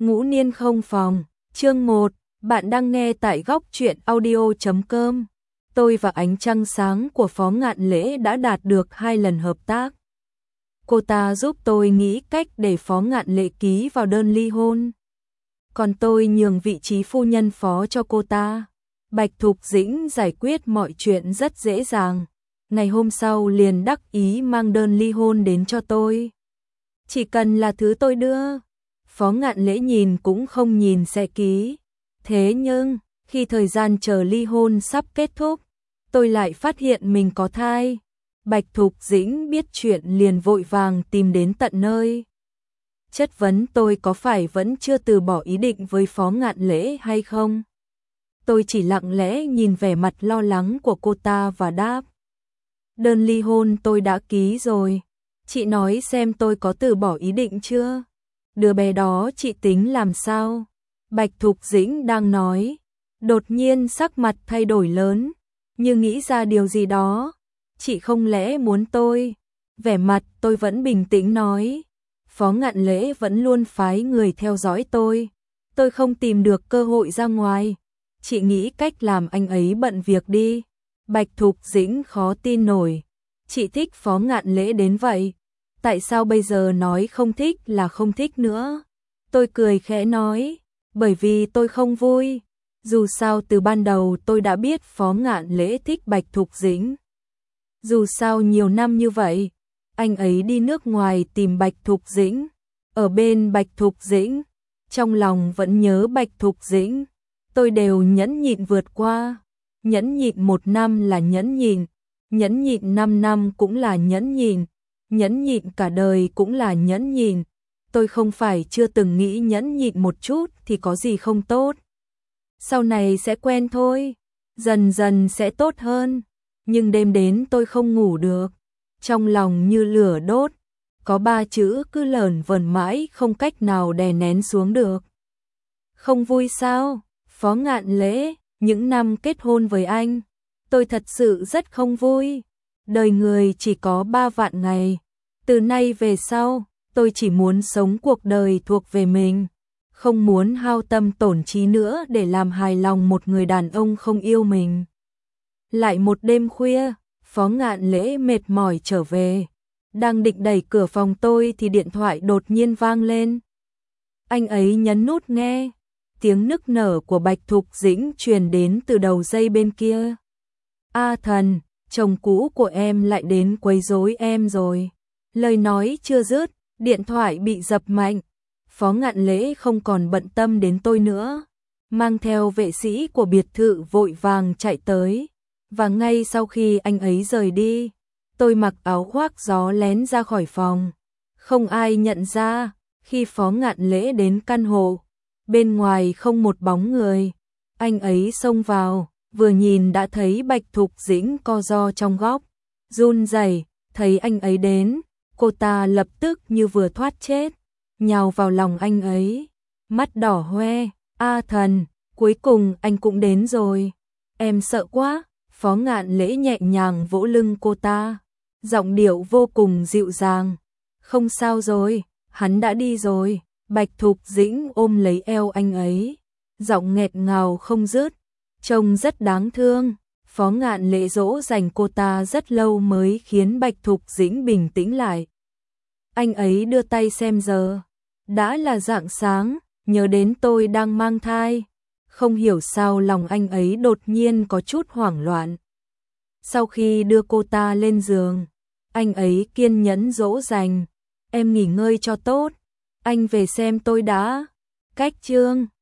Ngũ Niên không phòng, chương 1, bạn đang nghe tại góc truyện audio.com. Tôi và ánh trăng sáng của Phó Ngạn Lễ đã đạt được 2 lần hợp tác. Cô ta giúp tôi nghĩ cách để Phó Ngạn Lễ ký vào đơn ly hôn. Còn tôi nhường vị trí phu nhân phó cho cô ta. Bạch Thục Dĩnh giải quyết mọi chuyện rất dễ dàng. Ngày hôm sau liền đắc ý mang đơn ly hôn đến cho tôi. Chỉ cần là thứ tôi đưa. Phó Ngạn Lễ nhìn cũng không nhìn sẽ ký. Thế nhưng, khi thời gian chờ ly hôn sắp kết thúc, tôi lại phát hiện mình có thai. Bạch Thục Dĩnh biết chuyện liền vội vàng tìm đến tận nơi. Chất vấn tôi có phải vẫn chưa từ bỏ ý định với Phó Ngạn Lễ hay không? Tôi chỉ lặng lẽ nhìn vẻ mặt lo lắng của cô ta và đáp. Đơn ly hôn tôi đã ký rồi. Chị nói xem tôi có từ bỏ ý định chưa? Đứa bé đó chị tính làm sao? Bạch Thục Dĩnh đang nói. Đột nhiên sắc mặt thay đổi lớn, như nghĩ ra điều gì đó. Chị không lẽ muốn tôi? Vẻ mặt tôi vẫn bình tĩnh nói. Phó Ngạn Lễ vẫn luôn phái người theo dõi tôi. Tôi không tìm được cơ hội ra ngoài. Chị nghĩ cách làm anh ấy bận việc đi. Bạch Thục Dĩnh khó tin nổi. Chị thích Phó Ngạn Lễ đến vậy. Tại sao bây giờ nói không thích là không thích nữa? Tôi cười khẽ nói. Bởi vì tôi không vui. Dù sao từ ban đầu tôi đã biết Phó Ngạn Lễ thích Bạch Thục Dĩnh. Dù sao nhiều năm như vậy, anh ấy đi nước ngoài tìm Bạch Thục Dĩnh. Ở bên Bạch Thục Dĩnh, trong lòng vẫn nhớ Bạch Thục Dĩnh. Tôi đều nhẫn nhịn vượt qua. Nhẫn nhịn 1 năm là nhẫn nhịn. Nhẫn nhịn 5 năm cũng là nhẫn nhịn. Nhẫn nhịn cả đời cũng là nhẫn nhịn. Tôi không phải chưa từng nghĩ nhẫn nhịn một chút thì có gì không tốt. Sau này sẽ quen thôi. Dần dần sẽ tốt hơn. Nhưng đêm đến tôi không ngủ được. Trong lòng như lửa đốt. Có 3 chữ cứ lởn vởn mãi không cách nào đè nén xuống được. Không vui sao? Phó Ngạn Lễ, những năm kết hôn với anh, tôi thật sự rất không vui. Đời người chỉ có 3 vạn ngày. Từ nay về sau, tôi chỉ muốn sống cuộc đời thuộc về mình. Không muốn hao tâm tổn trí nữa để làm hài lòng một người đàn ông không yêu mình. Lại một đêm khuya, Phó Ngạn Lễ mệt mỏi trở về. Đang định đẩy cửa phòng tôi thì điện thoại đột nhiên vang lên. Anh ấy nhấn nút nghe. Tiếng nức nở của Bạch Thục Dĩnh truyền đến từ đầu dây bên kia. A Thần, chồng cũ của em lại đến quấy rối em rồi. Lời nói chưa dứt, điện thoại bị dập mạnh. Phó Ngạn Lễ không còn bận tâm đến tôi nữa. Mang theo vệ sĩ của biệt thự vội vàng chạy tới. Và ngay sau khi anh ấy rời đi, tôi mặc áo khoác gió lén ra khỏi phòng. Không ai nhận ra, khi Phó Ngạn Lễ đến căn hộ, bên ngoài không một bóng người. Anh ấy xông vào, vừa nhìn đã thấy Bạch Thục Dĩnh co ro trong góc. Run rẩy, thấy anh ấy đến, cô ta lập tức như vừa thoát chết, nhào vào lòng anh ấy. Mắt đỏ hoe, A Thần, cuối cùng anh cũng đến rồi. Em sợ quá. Phó Ngạn Lễ nhẹ nhàng vỗ lưng cô ta. Giọng điệu vô cùng dịu dàng. Không sao rồi, hắn đã đi rồi. Bạch Thục Dĩnh ôm lấy eo anh ấy. Giọng nghẹt ngào không dứt. Trông rất đáng thương. Phó Ngạn Lễ dỗ dành cô ta rất lâu mới khiến Bạch Thục Dĩnh bình tĩnh lại. Anh ấy đưa tay xem giờ. Đã là rạng sáng, nhớ đến tôi đang mang thai. Không hiểu sao lòng anh ấy đột nhiên có chút hoảng loạn. Sau khi đưa cô ta lên giường, anh ấy kiên nhẫn dỗ dành. Em nghỉ ngơi cho tốt. Anh về xem tôi đã. Cách chương